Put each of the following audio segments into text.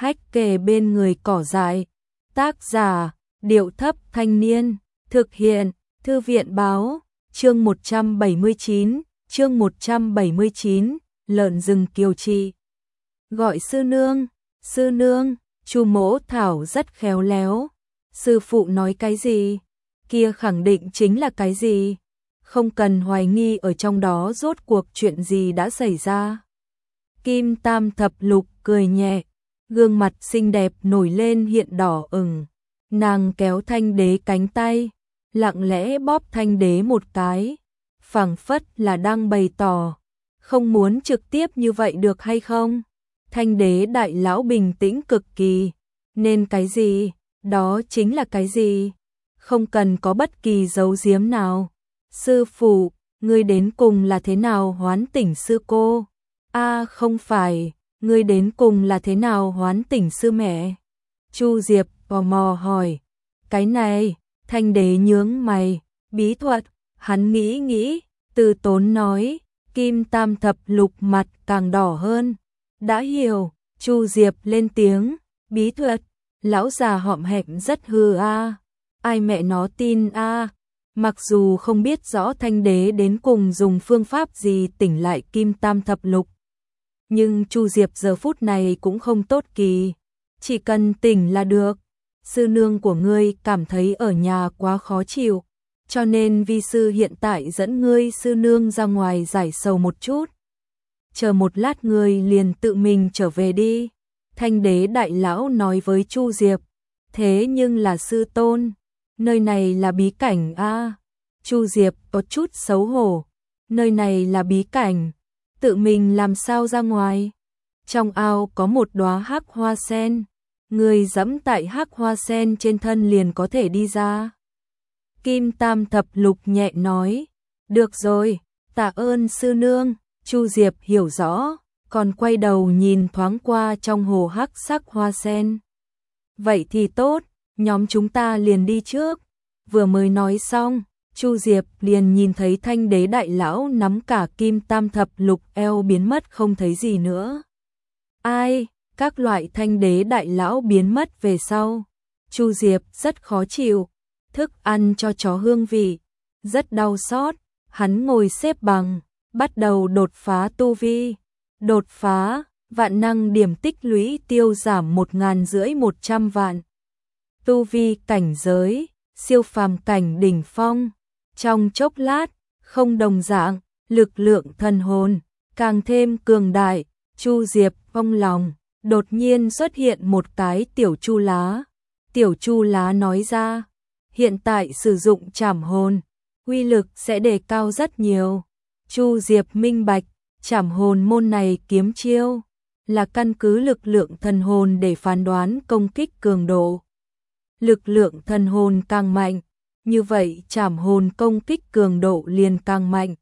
hách kề bên người cỏ dại. Tác giả, Điệu Thấp Thanh Niên. Thực hiện, Thư viện Báo. Chương 179, chương 179, lợn rừng kiều trị. Gọi sư nương, Chu Mỗ Thảo rất khéo léo. Sư phụ nói cái gì? Kia khẳng định chính là cái gì? Không cần hoài nghi ở trong đó rốt cuộc chuyện gì đã xảy ra. Kim Tam Thập Lục cười nhẹ, gương mặt xinh đẹp nổi lên hiện đỏ ửng. Nàng kéo Thanh Đế cánh tay, lặng lẽ bóp Thanh Đế một cái, phảng phất là đang bày tỏ, không muốn trực tiếp như vậy được hay không? Thanh Đế đại lão bình tĩnh cực kỳ, nên cái gì, đó chính là cái gì, không cần có bất kỳ giấu giếm nào. Sư phụ, ngươi đến cùng là thế nào hoán tỉnh sư cô? Không phải, ngươi đến cùng là thế nào hoán tỉnh sư mẹ? Chu Diệp tò mò hỏi. Cái này, Thanh Đế nhướng mày, bí thuật, hắn nghĩ, từ tốn nói. Kim Tam Thập Lục mặt càng đỏ hơn. Đã hiểu, Chu Diệp lên tiếng, bí thuật, lão già hõm hẹm rất hư ai mẹ nó tin Mặc dù không biết rõ Thanh Đế đến cùng dùng phương pháp gì tỉnh lại Kim Tam Thập Lục, nhưng Chu Diệp giờ phút này cũng không tốt kỳ, chỉ cần tỉnh là được. Sư nương của ngươi cảm thấy ở nhà quá khó chịu, cho nên vi sư hiện tại dẫn ngươi sư nương ra ngoài giải sầu một chút. Chờ một lát ngươi liền tự mình trở về đi. Thanh Đế đại lão nói với Chu Diệp. Thế nhưng là sư tôn, nơi này là bí cảnh Chu Diệp có chút xấu hổ. Nơi này là bí cảnh, tự mình làm sao ra ngoài? Trong ao có một đóa hắc hoa sen, người dẫm tại hắc hoa sen trên thân liền có thể đi ra. Kim Tam Thập Lục nhẹ nói. Được rồi, tạ ơn sư nương. Chu Diệp hiểu rõ, còn quay đầu nhìn thoáng qua trong hồ hắc sắc hoa sen. Vậy thì tốt, nhóm chúng ta liền đi trước. Vừa mới nói xong, Chu Diệp liền nhìn thấy Thanh Đế đại lão nắm cả Kim Tam Thập Lục eo biến mất không thấy gì nữa. Các loại Thanh Đế đại lão biến mất về sau, Chu Diệp rất khó chịu, thức ăn cho chó hương vị, rất đau xót, hắn ngồi xếp bằng, bắt đầu đột phá tu vi. Đột phá, vạn năng điểm tích lũy tiêu giảm 1.500 vạn. Tu vi cảnh giới, siêu phàm cảnh đỉnh phong. Trong chốc lát, không đồng dạng, lực lượng thần hồn càng thêm cường đại. Chu Diệp trong lòng đột nhiên xuất hiện một cái tiểu chu lá. Tiểu chu lá nói ra, hiện tại sử dụng trảm hồn, uy lực sẽ đề cao rất nhiều. Chu Diệp minh bạch, trảm hồn môn này kiếm chiêu là căn cứ lực lượng thần hồn để phán đoán công kích cường độ. Lực lượng thần hồn càng mạnh, như vậy trảm hồn công kích cường độ liền càng mạnh.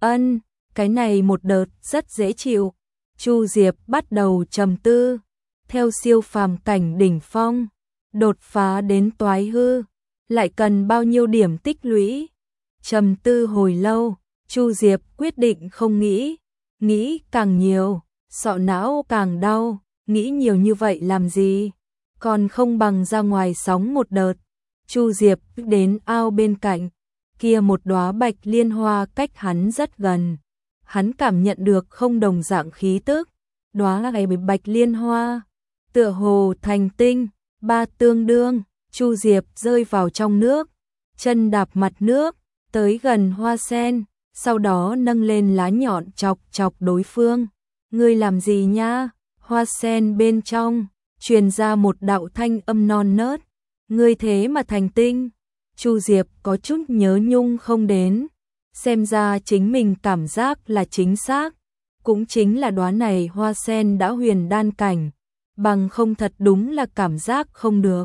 Cái này một đợt rất dễ chịu. Chu Diệp bắt đầu trầm tư, theo siêu phàm cảnh đỉnh phong, đột phá đến toái hư, lại cần bao nhiêu điểm tích lũy? Trầm tư hồi lâu, Chu Diệp quyết định không nghĩ càng nhiều, sọ não càng đau, nghĩ nhiều như vậy làm gì? Còn không bằng ra ngoài sóng một đợt. Chu Diệp đến ao bên cạnh, kia một đóa bạch liên hoa cách hắn rất gần. Hắn cảm nhận được không đồng dạng khí tức, đóa này bạch liên hoa, tựa hồ thành tinh, ba tương đương. Chu Diệp rơi vào trong nước, chân đạp mặt nước, tới gần hoa sen, sau đó nâng lên lá nhọn chọc đối phương. Ngươi làm gì nha? Hoa sen bên trong truyền ra một đạo thanh âm non nớt. Ngươi thế mà thành tinh. Chu Diệp có chút nhớ nhung không đến, xem ra chính mình cảm giác là chính xác, cũng chính là đóa này hoa sen đã huyền đan cảnh, bằng không thật đúng là cảm giác không được.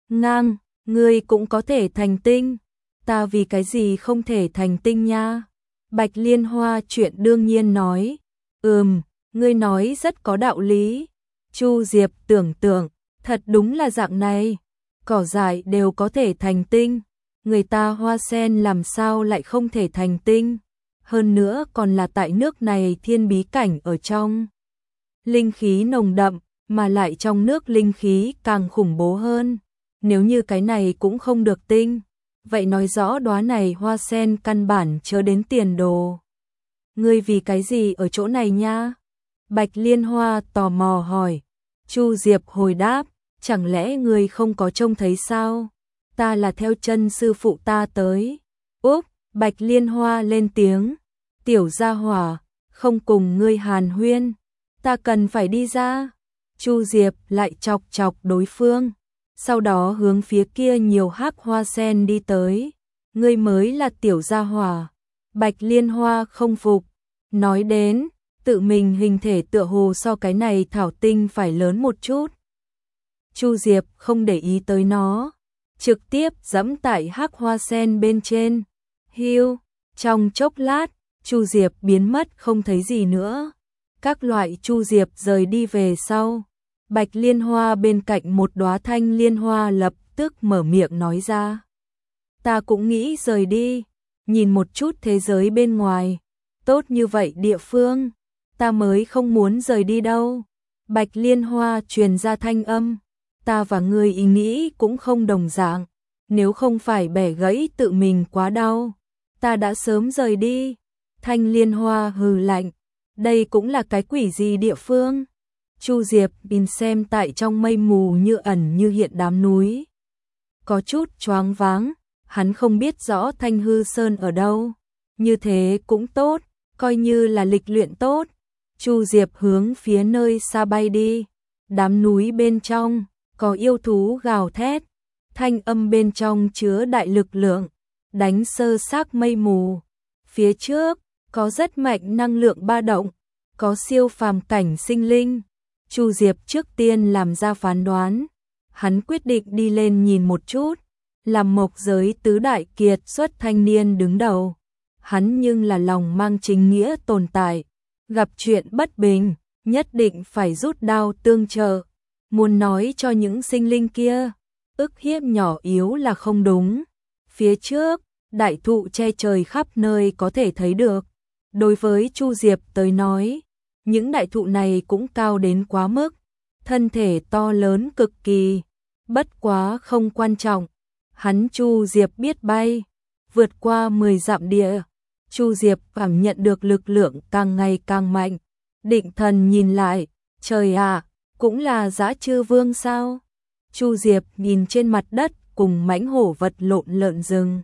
Ngươi cũng có thể thành tinh, ta vì cái gì không thể thành tinh nha? Bạch liên hoa chuyện đương nhiên nói. Ngươi nói rất có đạo lý. Chu Diệp tưởng thật đúng là dạng này, cỏ dại đều có thể thành tinh, người ta hoa sen làm sao lại không thể thành tinh? Hơn nữa còn là tại nước này thiên bí cảnh ở trong. Linh khí nồng đậm, mà lại trong nước linh khí càng khủng bố hơn. Nếu như cái này cũng không được tinh, vậy nói rõ đóa này hoa sen căn bản chớ đến tiền đồ. Ngươi vì cái gì ở chỗ này nha? Bạch Liên Hoa tò mò hỏi. Chu Diệp hồi đáp, chẳng lẽ ngươi không có trông thấy sao? Ta là theo chân sư phụ ta tới. Úp, Bạch Liên Hoa lên tiếng. Tiểu gia hỏa, không cùng ngươi hàn huyên. Ta cần phải đi ra. Chu Diệp lại chọc chọc đối phương. Sau đó hướng phía kia nhiều hắc hoa sen đi tới. Ngươi mới là tiểu gia hỏa. Bạch Liên Hoa không phục. Nói đến, tự mình hình thể tựa hồ so cái này thảo tinh phải lớn một chút. Chu Diệp không để ý tới nó, trực tiếp giẫm tại hắc hoa sen bên trên. Hiu, trong chốc lát, Chu Diệp biến mất không thấy gì nữa. Các loại Chu Diệp rời đi về sau, Bạch Liên Hoa bên cạnh một đóa thanh liên hoa lập tức mở miệng nói ra. Ta cũng nghĩ rời đi, nhìn một chút thế giới bên ngoài, tốt như vậy địa phương, ta mới không muốn rời đi đâu. Bạch Liên Hoa truyền ra thanh âm, ta và ngươi ý nghĩ cũng không đồng dạng, nếu không phải bẻ gãy tự mình quá đau, ta đã sớm rời đi. Thanh Liên Hoa hừ lạnh, đây cũng là cái quỷ gì địa phương? Chu Diệp nhìn xem tại trong mây mù như ẩn như hiện đám núi. Có chút choáng váng, hắn không biết rõ Thanh Hư Sơn ở đâu. Như thế cũng tốt, coi như là lịch luyện tốt. Chu Diệp hướng phía nơi xa bay đi. Đám núi bên trong, có yêu thú gào thét. Thanh âm bên trong chứa đại lực lượng, đánh sơ xác mây mù. Phía trước, có rất mạnh năng lượng ba động, có siêu phàm cảnh sinh linh. Chu Diệp trước tiên làm ra phán đoán. Hắn quyết định đi lên nhìn một chút. Làm mộc giới tứ đại kiệt xuất thanh niên đứng đầu. Hắn nhưng là lòng mang chính nghĩa tồn tại. Gặp chuyện bất bình, nhất định phải rút đao tương trợ. Muốn nói cho những sinh linh kia, ức hiếp nhỏ yếu là không đúng. Phía trước, đại thụ che trời khắp nơi có thể thấy được. Đối với Chu Diệp tới nói, những đại thụ này cũng cao đến quá mức, thân thể to lớn cực kỳ, bất quá không quan trọng. Hắn Chu Diệp biết bay, vượt qua 10 dặm địa. Chu Diệp cảm nhận được lực lượng càng ngày càng mạnh, định thần nhìn lại, trời ạ, cũng là Dã Chư Vương sao? Chu Diệp nhìn trên mặt đất cùng mãnh hổ vật lộn lợn rừng.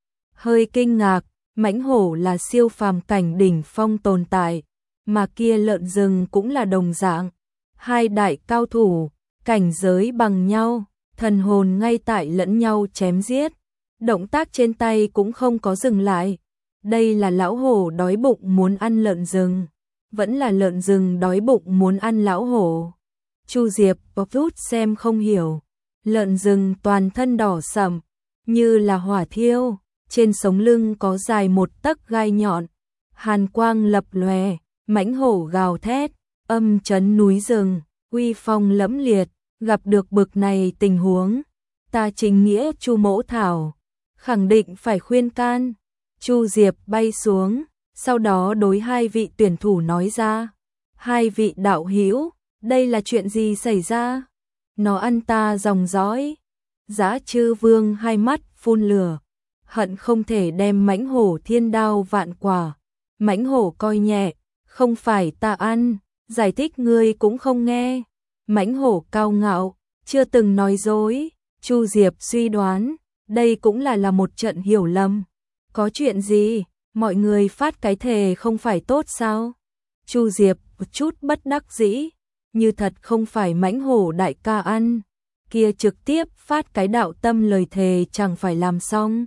Hơi kinh ngạc, mãnh hổ là siêu phàm cảnh đỉnh phong tồn tại, mà kia lợn rừng cũng là đồng dạng. Hai đại cao thủ, cảnh giới bằng nhau, thần hồn ngay tại lẫn nhau chém giết. Động tác trên tay cũng không có dừng lại. Đây là lão hổ đói bụng muốn ăn lợn rừng, vẫn là lợn rừng đói bụng muốn ăn lão hổ. Chu Diệp có chút xem không hiểu. Lợn rừng toàn thân đỏ sẫm, như là hỏa thiêu, trên sống lưng có dài một tấc gai nhọn, hàn quang lập lòe, mãnh hổ gào thét, âm chấn núi rừng, uy phong lẫm liệt. Gặp được bực này tình huống, ta chính nghĩa Chu Mỗ Thảo, khẳng định phải khuyên can. Chu Diệp bay xuống, sau đó đối hai vị tuyển thủ nói ra. Hai vị đạo hữu, đây là chuyện gì xảy ra? Nó ăn ta dòng dõi. Dã Chư Vương hai mắt phun lửa, hận không thể đem mãnh hổ thiên đao vạn quả. Mãnh hổ coi nhẹ, không phải ta ăn, giải thích ngươi cũng không nghe. Mãnh hổ cao ngạo, chưa từng nói dối. Chu Diệp suy đoán, đây cũng là một trận hiểu lầm. Có chuyện gì, mọi người phát cái thề không phải tốt sao? Chu Diệp một chút bất đắc dĩ, như thật không phải mãnh hổ đại ca ăn, kia trực tiếp phát cái đạo tâm lời thề chẳng phải làm xong.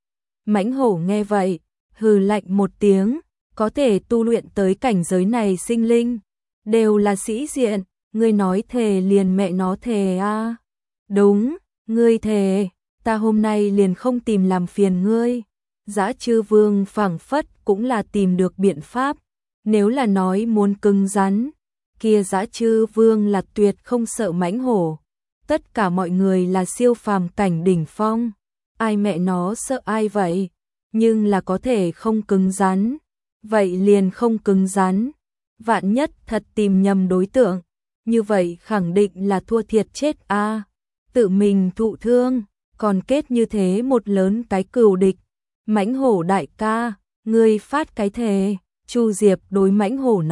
Mãnh hổ nghe vậy, hừ lạnh một tiếng, có thể tu luyện tới cảnh giới này sinh linh, đều là sĩ diện, ngươi nói thề liền mẹ nó thề a. Đúng, ngươi thề, ta hôm nay liền không tìm làm phiền ngươi. Dã Chư Vương phảng phất cũng là tìm được biện pháp, nếu là nói muốn cứng rắn, kia Dã Chư Vương là tuyệt không sợ mãnh hổ. Tất cả mọi người là siêu phàm cảnh đỉnh phong, ai mẹ nó sợ ai vậy? Nhưng là có thể không cứng rắn, vậy liền không cứng rắn. Vạn nhất thật tìm nhầm đối tượng, như vậy khẳng định là thua thiệt chết a. Tự mình thụ thương, còn kết như thế một lớn cái cừu địch. Mãnh hổ đại ca, ngươi phát cái thề. Chu Diệp đối Mãnh hổ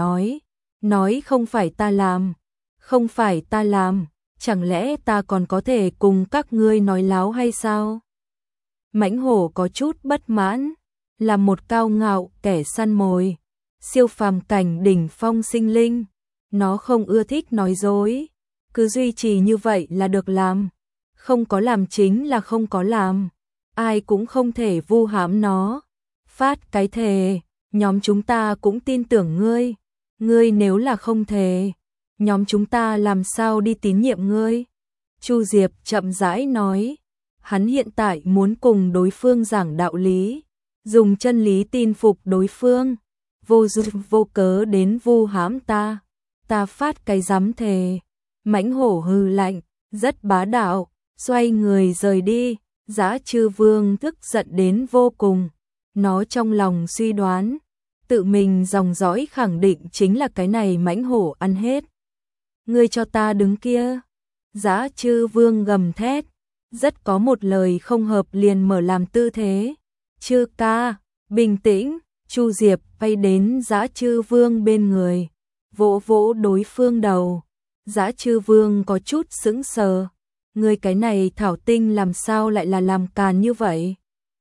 nói không phải ta làm, không phải ta làm, chẳng lẽ ta còn có thể cùng các ngươi nói láo hay sao? Mãnh hổ có chút bất mãn, là một cao ngạo kẻ săn mồi, siêu phàm cảnh đỉnh phong sinh linh, nó không ưa thích nói dối, cứ duy trì như vậy là được làm, không có làm chính là không có làm, ai cũng không thể vu hãm nó. Phát cái thề, nhóm chúng ta cũng tin tưởng ngươi, ngươi nếu là không thề, nhóm chúng ta làm sao đi tín nhiệm ngươi? Chu Diệp chậm rãi nói, hắn hiện tại muốn cùng đối phương giảng đạo lý, dùng chân lý tin phục đối phương, vô duyên vô cớ đến vu hãm ta, ta phát cái dám thề. Mãnh hổ hừ lạnh, rất bá đạo, xoay người rời đi. Dã Trư Vương tức giận đến vô cùng, nó trong lòng suy đoán, tự mình dòng dõi khẳng định chính là cái này mãnh hổ ăn hết. Ngươi cho ta đứng kia. Dã Trư Vương gầm thét, rất có một lời không hợp liền mở làm tư thế. Trư ca, bình tĩnh. Chu Diệp bay đến Dã Trư Vương bên người, vỗ vỗ đối phương đầu. Dã Trư Vương có chút sững sờ, người cái này thảo tinh làm sao lại là làm càn như vậy?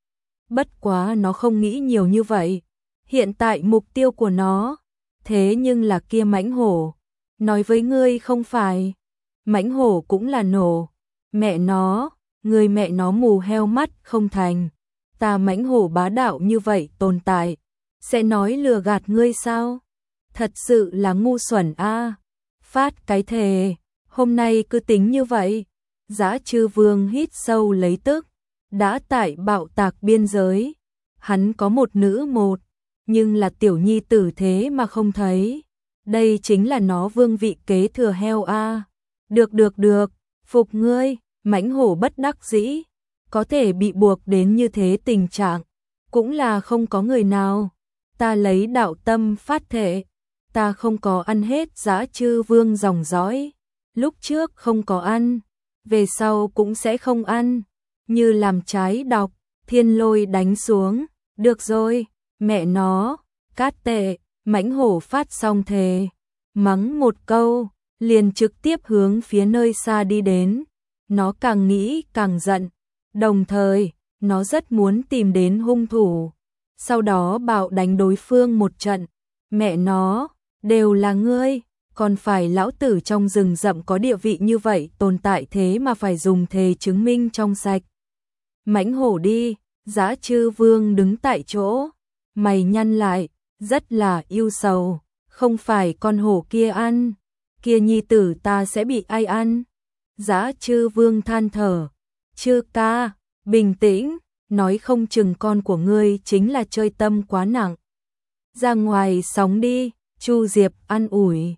Bất quá nó không nghĩ nhiều như vậy, hiện tại mục tiêu của nó, thế nhưng là kia mãnh hổ. Nói với ngươi không phải, mãnh hổ cũng là nổ, mẹ nó, người mẹ nó mù heo mắt không thành, ta mãnh hổ bá đạo như vậy tồn tại, sẽ nói lừa gạt ngươi sao? Thật sự là ngu xuẩn a. Phát cái thề, hôm nay cứ tính như vậy. Dã Trư Vương hít sâu lấy tức, đã tại bạo tạc biên giới, hắn có một nữ một, nhưng là tiểu nhi tử thế mà không thấy. Đây chính là nó vương vị kế thừa heo a. Được, phục ngươi. Mãnh hổ bất đắc dĩ, có thể bị buộc đến như thế tình trạng, cũng là không có người nào. Ta lấy đạo tâm phát thệ, ta không có ăn hết Dã Trư Vương dòng dõi, lúc trước không có ăn, về sau cũng sẽ không ăn, như làm trái độc, thiên lôi đánh xuống. Được rồi, mẹ nó, cát tệ. Mãnh hổ phát xong thề, mắng một câu, liền trực tiếp hướng phía nơi xa đi đến. Nó càng nghĩ càng giận, đồng thời, nó rất muốn tìm đến hung thủ, sau đó bạo đánh đối phương một trận. Mẹ nó, đều là ngươi, còn phải lão tử trong rừng rậm có địa vị như vậy tồn tại thế mà phải dùng thề chứng minh trong sạch. Mãnh hổ đi. Dã Trư Vương đứng tại chỗ, mày nhăn lại, rất là yêu sầu, không phải con hổ kia ăn, kia nhi tử ta sẽ bị ai ăn? Dã Trư Vương than thở, Trư ca, bình tĩnh, nói không chừng con của ngươi chính là chơi tâm quá nặng. Ra ngoài sóng đi. Chu Diệp an ủi,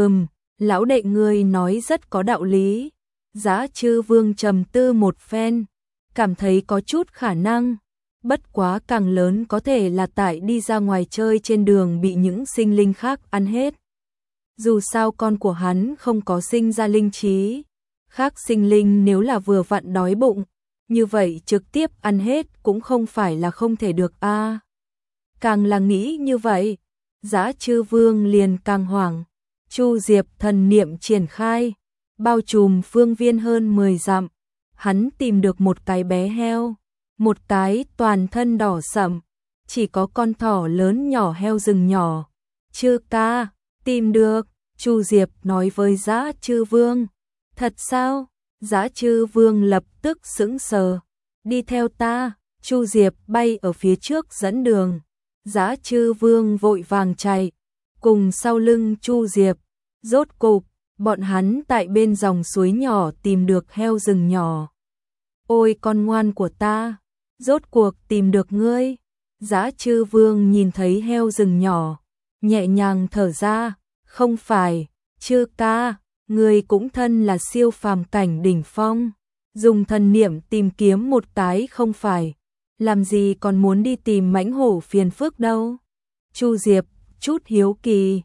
lão đệ ngươi nói rất có đạo lý. Dã Trư Vương trầm tư một phen, cảm thấy có chút khả năng, bất quá càng lớn có thể là tại đi ra ngoài chơi trên đường bị những sinh linh khác ăn hết. Dù sao con của hắn không có sinh ra linh trí, khác sinh linh nếu là vừa vặn đói bụng, như vậy trực tiếp ăn hết cũng không phải là không thể được a. Càng là nghĩ như vậy, Dã Trư Vương liền càng hoảng. Chu Diệp thần niệm triển khai, bao trùm phương viên hơn 10 dặm. Hắn tìm được một cái bé heo, một cái toàn thân đỏ sẫm, chỉ có con thỏ lớn nhỏ heo rừng nhỏ. Trư ca, tìm được. Chu Diệp nói với Dã Trư Vương. Thật sao? Dã Trư Vương lập tức sững sờ. Đi theo ta. Chu Diệp bay ở phía trước dẫn đường. Dã Trư Vương vội vàng chạy, cùng sau lưng Chu Diệp. Rốt cục, bọn hắn tại bên dòng suối nhỏ tìm được heo rừng nhỏ. Ôi con ngoan của ta, rốt cuộc tìm được ngươi. Dã Trư Vương nhìn thấy heo rừng nhỏ, nhẹ nhàng thở ra, không phải, Trư ca, ngươi cũng thân là siêu phàm cảnh đỉnh phong, dùng thần niệm tìm kiếm một cái không phải, làm gì còn muốn đi tìm mãnh hổ phiền phức đâu. Chu Diệp chút hiếu kỳ,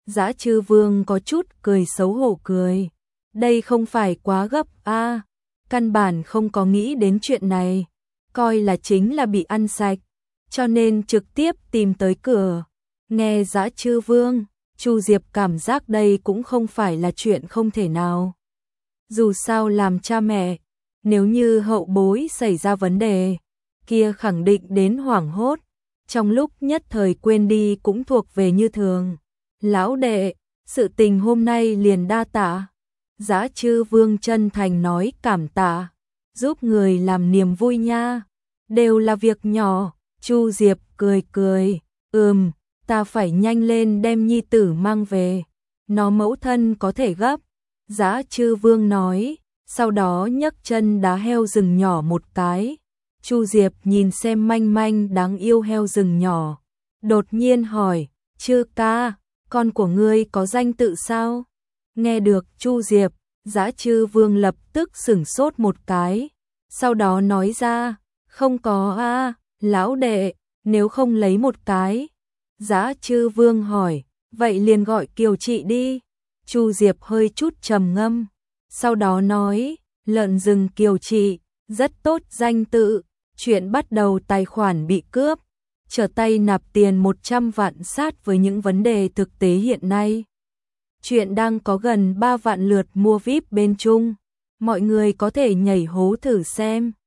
Dã Trư Vương có chút cười xấu hổ cười. Đây không phải quá gấp a, căn bản không có nghĩ đến chuyện này, coi là chính là bị ăn sạch, cho nên trực tiếp tìm tới cửa. Nghe Dã Trư Vương, Chu Diệp cảm giác đây cũng không phải là chuyện không thể nào. Dù sao làm cha mẹ, nếu như hậu bối xảy ra vấn đề, kia khẳng định đến hoảng hốt, trong lúc nhất thời quên đi cũng thuộc về như thường. Lão đệ, sự tình hôm nay liền đa tạ. Dã Trư Vương chân thành nói cảm tạ, giúp người làm niềm vui nha, đều là việc nhỏ. Chu Diệp cười cười, ta phải nhanh lên đem nhi tử mang về, nó mẫu thân có thể gấp. Dã Trư Vương nói, sau đó nhấc chân đá heo rừng nhỏ một cái. Chu Diệp nhìn xem manh manh đáng yêu heo rừng nhỏ, đột nhiên hỏi, Trư ca, con của ngươi có danh tự sao? Nghe được Chu Diệp, Dã Trư Vương lập tức sửng sốt một cái, sau đó nói ra, không có a, lão đệ, nếu không lấy một cái. Dã Trư Vương hỏi, vậy liền gọi Kiều Trị đi. Chu Diệp hơi chút trầm ngâm, sau đó nói, lợn rừng Kiều Trị, rất tốt danh tự. Chuyện bắt đầu tài khoản bị cướp, trở tay nạp tiền 100 vạn sát với những vấn đề thực tế hiện nay. Chuyện đang có gần 3 vạn lượt mua VIP bên Trung, mọi người có thể nhảy hố thử xem.